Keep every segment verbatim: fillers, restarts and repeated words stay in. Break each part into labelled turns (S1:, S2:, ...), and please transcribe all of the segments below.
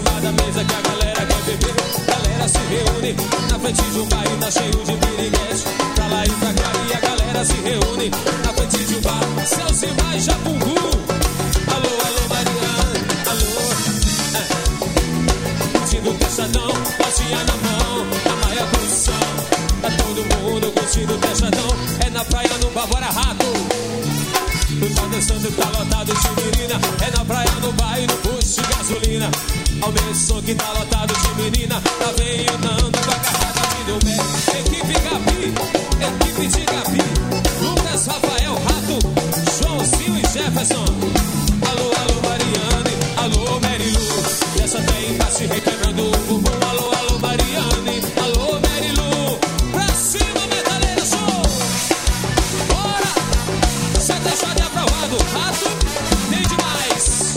S1: cima da mesa que a galera quer beber. Galera se reúne na frente de um bar e tá cheio de piriguete. Pra lá e pra cá e a galera se reúne na frente de um bar. Celso e mais Japungu. Alô, alô, Mariana, alô. É. Curtindo o Testadão, latinha na mão, a Maia Construção. Tá todo mundo curtindo o Testadão. É na praia, no bar, bora rato. Tu tá dançando, tá lotado de menina. É na praia, no bar e no posto de gasolina. Aumenta o som que tá lotado de menina. Tá veinando com a garrafa de Domé. Equipe Gabi, equipe de Gabi. Lucas, Rafael, Rato, Joãozinho e Jefferson. Alô, alô, Mariane, alô, Marilu. Dessa tem tá se requebrando o bumbum. Alô, alô, Mariane, alô, Marilu. Pra cima, metaleira, show. Bora! Você tá só de aprovado, Rato, tem demais.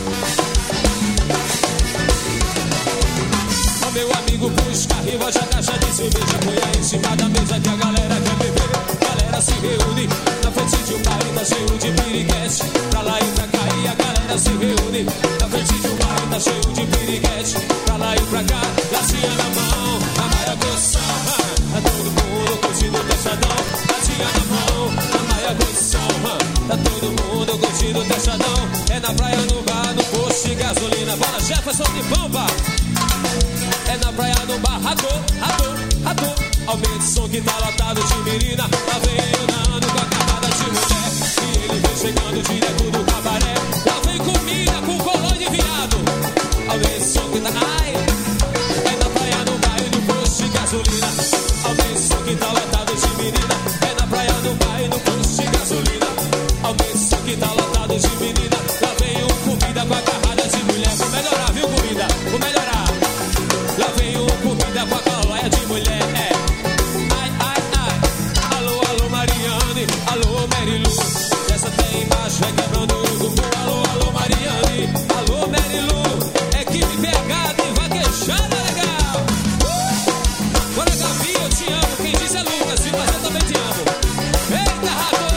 S1: Ó, meu amigo, busca riba, já caixa de cerveja. Põe aí em cima da mesa que a galera quer beber. Galera se reúne na frente de um bar e tá cheio de piriguete. Pra lá e pra cá e a galera se reúne na frente de um bar e tá cheio de piriguete. Pra lá e pra cá, latinha na mão, a Maia Construção. Tá todo mundo curtindo o Testadão. Latinha na mão, a Maia Construção. Tá todo mundo curtindo o Testadão. É na praia, no bar, no posto de gasolina. Bora, Jefferson de Pampa. É na praia, no bar, rato, rato, rato. Aumenta o som que tá lotado de menina. Tá veinando com a carrada de mulher. E ele vem chegando direto do cabaré. Lá vem comida com colô de viado. Aumenta o som que tá... Ai! É na praia, no bar e no posto de gasolina. Aumenta o som que tá lotado de menina. É na praia, no bar e no posto de gasolina. Aumenta o som que tá lotado de menina. Lá vem um comida com a carrada de mulher. Vou melhorar, viu, comida? Vou melhorar. Lá vem um comida com a colóia de mulher. É. Ai, ai, ai. Alô, alô, Mariane. Alô, Marilu. Essa tem embaixo, vai quebrando o bumbum. Alô, alô, Mariane. Alô, Marilu. Equipe pegada e vaquejada legal. Uh! Bora, Gabi, eu te amo. Quem diz é Lucas, viu? Mas eu também te amo. Eita, rato.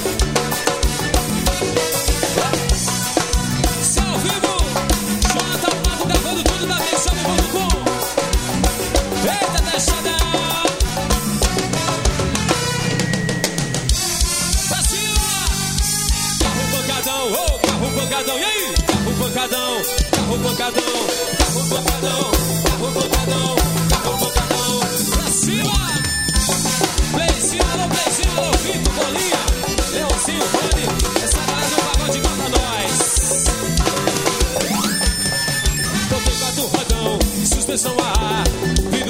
S1: Se ao vivo, Jonathan Mato gravando tudo da mesa no mundo com. Eita, Testadão. Pra cima. Carro pancadão, ô, oh, carro pancadão. E aí? Carro pancadão, carro pancadão, carro pancadão, carro pancadão, carro pancadão. Pra cima. Playzinho, alô, Playzinho, alô, Vitor, Bolinha, Leãozinho, Rony. Essa galera do pagode canta nós. Toquei quatro rodão, suspensão a ar.